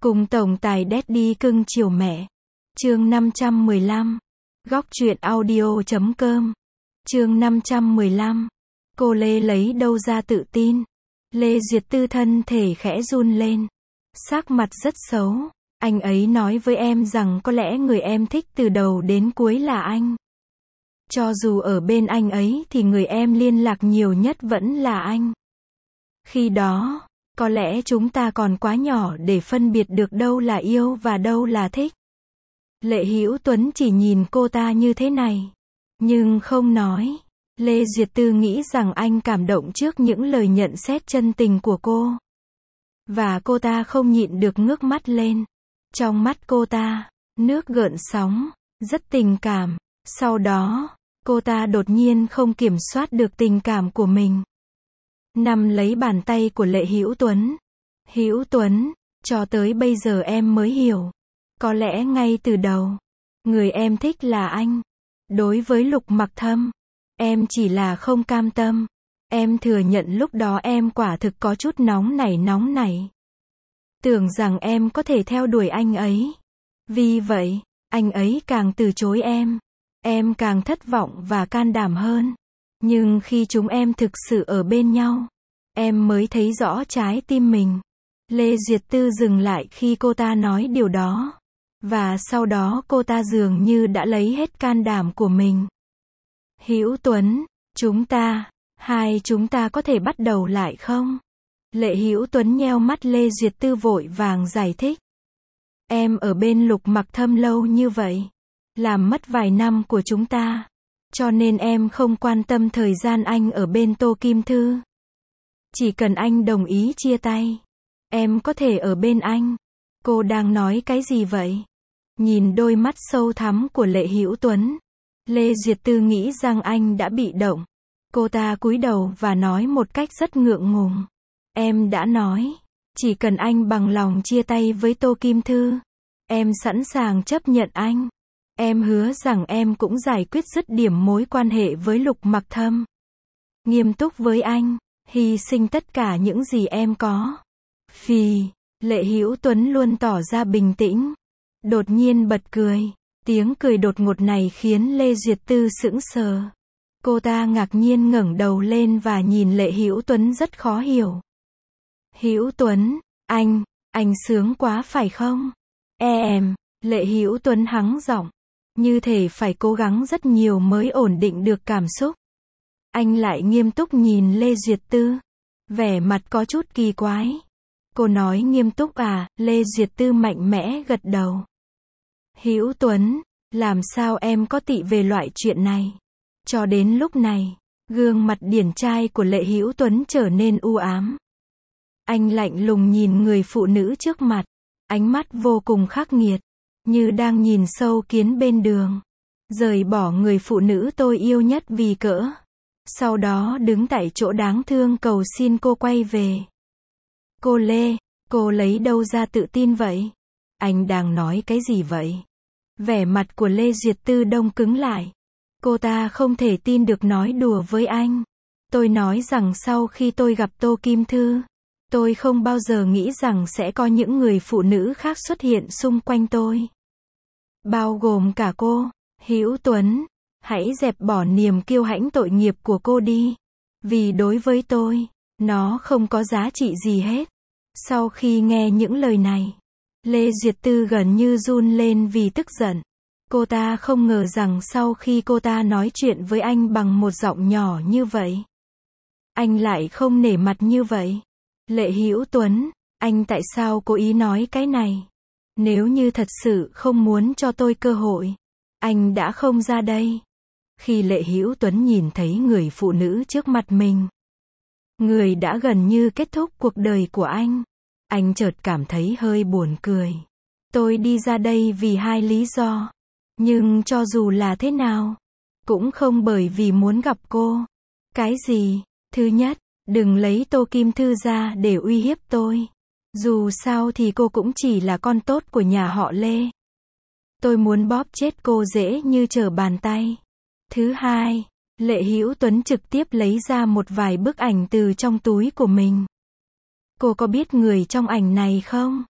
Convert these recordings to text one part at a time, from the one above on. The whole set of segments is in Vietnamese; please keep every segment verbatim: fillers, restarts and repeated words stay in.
Cùng tổng tài Daddy cưng chiều mẹ. Chương năm trăm mười lăm. Góc truyện audio chấm com. Chương năm trăm mười lăm. Cô Lê lấy đâu ra tự tin? Lê Duyệt Tư thân thể khẽ run lên. Sắc mặt rất xấu. Anh ấy nói với em rằng có lẽ người em thích từ đầu đến cuối là anh. Cho dù ở bên anh ấy thì người em liên lạc nhiều nhất vẫn là anh. Khi đó, có lẽ chúng ta còn quá nhỏ để phân biệt được đâu là yêu và đâu là thích. Lệ Hữu Tuấn chỉ nhìn cô ta như thế này, nhưng không nói. Lê Duyệt Tư nghĩ rằng anh cảm động trước những lời nhận xét chân tình của cô. Và cô ta không nhịn được ngước mắt lên. Trong mắt cô ta, nước gợn sóng, rất tình cảm. Sau đó, cô ta đột nhiên không kiểm soát được tình cảm của mình. Nắm lấy bàn tay của Lệ Hữu Tuấn. Hữu Tuấn, cho tới bây giờ em mới hiểu. Có lẽ ngay từ đầu, người em thích là anh. Đối với Lục Mặc Thâm, em chỉ là không cam tâm. Em thừa nhận lúc đó em quả thực có chút nóng nảy nóng nảy. Tưởng rằng em có thể theo đuổi anh ấy. Vì vậy, anh ấy càng từ chối em. Em càng thất vọng và can đảm hơn. Nhưng khi chúng em thực sự ở bên nhau, em mới thấy rõ trái tim mình. Lê Duyệt Tư dừng lại khi cô ta nói điều đó. Và sau đó cô ta dường như đã lấy hết can đảm của mình. Hữu Tuấn, chúng ta, hai chúng ta có thể bắt đầu lại không? Lệ Hữu Tuấn nheo mắt. Lê Duyệt Tư vội vàng giải thích. Em ở bên Lục Mặc Thâm lâu như vậy, làm mất vài năm của chúng ta. Cho nên em không quan tâm thời gian anh ở bên Tô Kim Thư. Chỉ cần anh đồng ý chia tay, em có thể ở bên anh. Cô đang nói cái gì vậy? Nhìn đôi mắt sâu thẳm của Lệ Hữu Tuấn, Lê Duyệt Tư nghĩ rằng anh đã bị động. Cô ta cúi đầu và nói một cách rất ngượng ngùng. Em đã nói, chỉ cần anh bằng lòng chia tay với Tô Kim Thư, em sẵn sàng chấp nhận anh. Em hứa rằng em cũng giải quyết dứt điểm mối quan hệ với Lục Mặc Thâm. Nghiêm túc với anh, hy sinh tất cả những gì em có. Phì, Lệ Hữu Tuấn luôn tỏ ra bình tĩnh. Đột nhiên bật cười. Tiếng cười đột ngột này khiến Lê Duyệt Tư sững sờ. Cô ta ngạc nhiên ngẩng đầu lên và nhìn Lệ Hữu Tuấn rất khó hiểu. Hữu Tuấn, anh, anh sướng quá phải không? Em, Lệ Hữu Tuấn hắng giọng. Như thể phải cố gắng rất nhiều mới ổn định được cảm xúc. Anh lại nghiêm túc nhìn Lê Duyệt Tư. Vẻ mặt có chút kỳ quái. Cô nói nghiêm túc à? Lê Duyệt Tư mạnh mẽ gật đầu. Hữu Tuấn, làm sao em có tị về loại chuyện này? Cho đến lúc này, gương mặt điển trai của Lệ Hữu Tuấn trở nên u ám. Anh lạnh lùng nhìn người phụ nữ trước mặt. Ánh mắt vô cùng khắc nghiệt. Như đang nhìn sâu kiến bên đường. Rời bỏ người phụ nữ tôi yêu nhất vì cỡ. Sau đó đứng tại chỗ đáng thương cầu xin cô quay về. Cô Lê, cô lấy đâu ra tự tin vậy? Anh đang nói cái gì vậy? Vẻ mặt của Lê Duyệt Tư đông cứng lại. Cô ta không thể tin được nói đùa với anh. Tôi nói rằng sau khi tôi gặp Tô Kim Thư, tôi không bao giờ nghĩ rằng sẽ có những người phụ nữ khác xuất hiện xung quanh tôi. Bao gồm cả cô. Hữu Tuấn, hãy dẹp bỏ niềm kiêu hãnh tội nghiệp của cô đi. Vì đối với tôi, nó không có giá trị gì hết. Sau khi nghe những lời này, Lê Duyệt Tư gần như run lên vì tức giận. Cô ta không ngờ rằng sau khi cô ta nói chuyện với anh bằng một giọng nhỏ như vậy, anh lại không nể mặt như vậy. Lệ Hữu Tuấn, anh tại sao cố ý nói cái này? Nếu như thật sự không muốn cho tôi cơ hội, anh đã không ra đây. Khi Lệ Hữu Tuấn nhìn thấy người phụ nữ trước mặt mình, người đã gần như kết thúc cuộc đời của anh, anh chợt cảm thấy hơi buồn cười. Tôi đi ra đây vì hai lý do. Nhưng cho dù là thế nào, cũng không bởi vì muốn gặp cô. Cái gì? Thứ nhất, đừng lấy Tô Kim Thư ra để uy hiếp tôi. Dù sao thì cô cũng chỉ là con tốt của nhà họ Lê. Tôi muốn bóp chết cô dễ như trở bàn tay. Thứ hai, Lệ Hữu Tuấn trực tiếp lấy ra một vài bức ảnh từ trong túi của mình. Cô có biết người trong ảnh này không?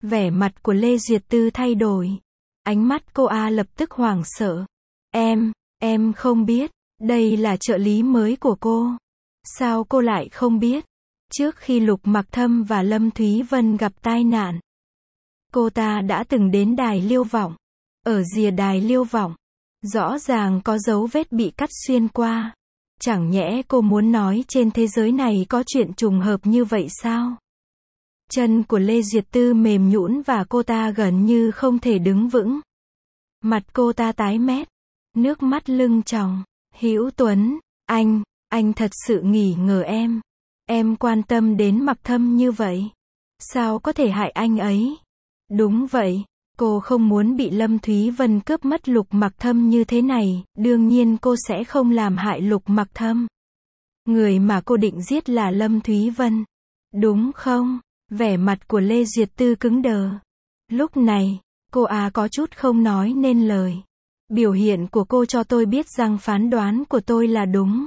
Vẻ mặt của Lê Duyệt Tư thay đổi. Ánh mắt cô A lập tức hoảng sợ. Em, em không biết, đây là trợ lý mới của cô. Sao cô lại không biết? Trước khi Lục Mặc Thâm và Lâm Thúy Vân gặp tai nạn, cô ta đã từng đến đài Liêu Vọng. Ở rìa đài Liêu Vọng, rõ ràng có dấu vết bị cắt xuyên qua. Chẳng nhẽ cô muốn nói trên thế giới này có chuyện trùng hợp như vậy sao? Chân của Lê Duyệt Tư mềm nhũn và cô ta gần như không thể đứng vững. Mặt cô ta tái mét, nước mắt lưng tròng. Hữu Tuấn, anh, anh thật sự nghi ngờ em. Em quan tâm đến Mặc Thâm như vậy. Sao có thể hại anh ấy? Đúng vậy, cô không muốn bị Lâm Thúy Vân cướp mất Lục Mặc Thâm như thế này, đương nhiên cô sẽ không làm hại Lục Mặc Thâm. Người mà cô định giết là Lâm Thúy Vân. Đúng không? Vẻ mặt của Lê Duyệt Tư cứng đờ. Lúc này, cô à có chút không nói nên lời. Biểu hiện của cô cho tôi biết rằng phán đoán của tôi là đúng.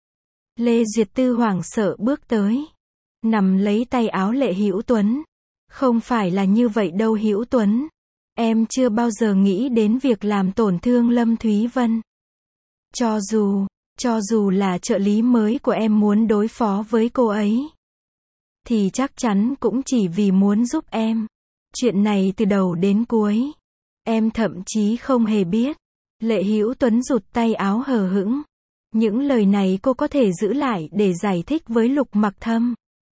Lê Duyệt Tư hoảng sợ bước tới, nắm lấy tay áo Lệ Hữu Tuấn. Không phải là như vậy đâu Hữu Tuấn. Em chưa bao giờ nghĩ đến việc làm tổn thương Lâm Thúy Vân. Cho dù, cho dù là trợ lý mới của em muốn đối phó với cô ấy, thì chắc chắn cũng chỉ vì muốn giúp em. Chuyện này từ đầu đến cuối, em thậm chí không hề biết. Lệ Hữu Tuấn rụt tay áo hờ hững. Những lời này cô có thể giữ lại để giải thích với Lục Mặc Thâm.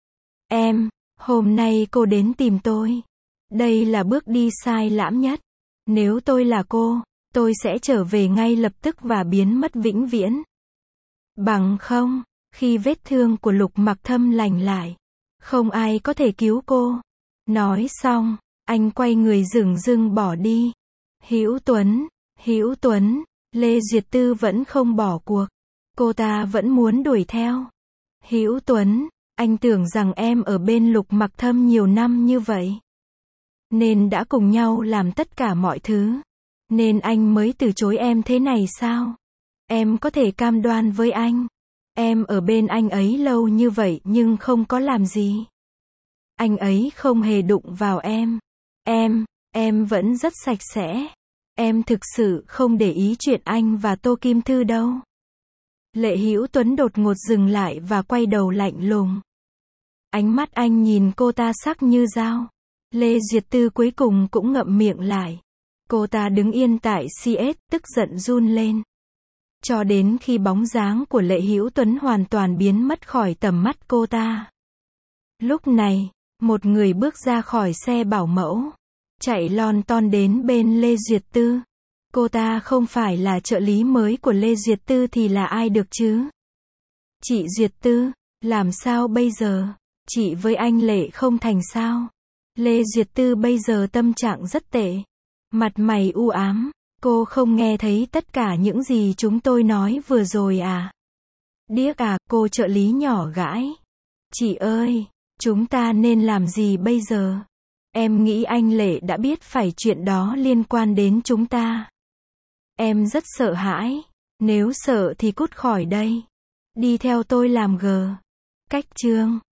Em, hôm nay cô đến tìm tôi. Đây là bước đi sai lãm nhất. Nếu tôi là cô, tôi sẽ trở về ngay lập tức và biến mất vĩnh viễn. Bằng không, khi vết thương của Lục Mặc Thâm lành lại, không ai có thể cứu cô. Nói xong, anh quay người dửng dưng bỏ đi. Hữu Tuấn, Hữu Tuấn, Lê Duyệt Tư vẫn không bỏ cuộc. Cô ta vẫn muốn đuổi theo. Hữu Tuấn, anh tưởng rằng em ở bên Lục Mặc Thâm nhiều năm như vậy, nên đã cùng nhau làm tất cả mọi thứ, nên anh mới từ chối em thế này sao? Em có thể cam đoan với anh, em ở bên anh ấy lâu như vậy nhưng không có làm gì. Anh ấy không hề đụng vào em. Em, em vẫn rất sạch sẽ. Em thực sự không để ý chuyện anh và Tô Kim Thư đâu. Lệ Hữu Tuấn đột ngột dừng lại và quay đầu lạnh lùng. Ánh mắt anh nhìn cô ta sắc như dao. Lê Duyệt Tư cuối cùng cũng ngậm miệng lại. Cô ta đứng yên tại xê ét, tức giận run lên. Cho đến khi bóng dáng của Lệ Hữu Tuấn hoàn toàn biến mất khỏi tầm mắt cô ta. Lúc này, một người bước ra khỏi xe bảo mẫu, chạy lon ton đến bên Lê Duyệt Tư. Cô ta không phải là trợ lý mới của Lê Duyệt Tư thì là ai được chứ? Chị Duyệt Tư, làm sao bây giờ? Chị với anh Lệ không thành sao? Lê Duyệt Tư bây giờ tâm trạng rất tệ. Mặt mày u ám. Cô không nghe thấy tất cả những gì chúng tôi nói vừa rồi à? Điếc à, cô trợ lý nhỏ gãi. Chị ơi, chúng ta nên làm gì bây giờ? Em nghĩ anh Lệ đã biết phải chuyện đó liên quan đến chúng ta. Em rất sợ hãi. Nếu sợ thì cút khỏi đây. Đi theo tôi làm gờ. Cách chương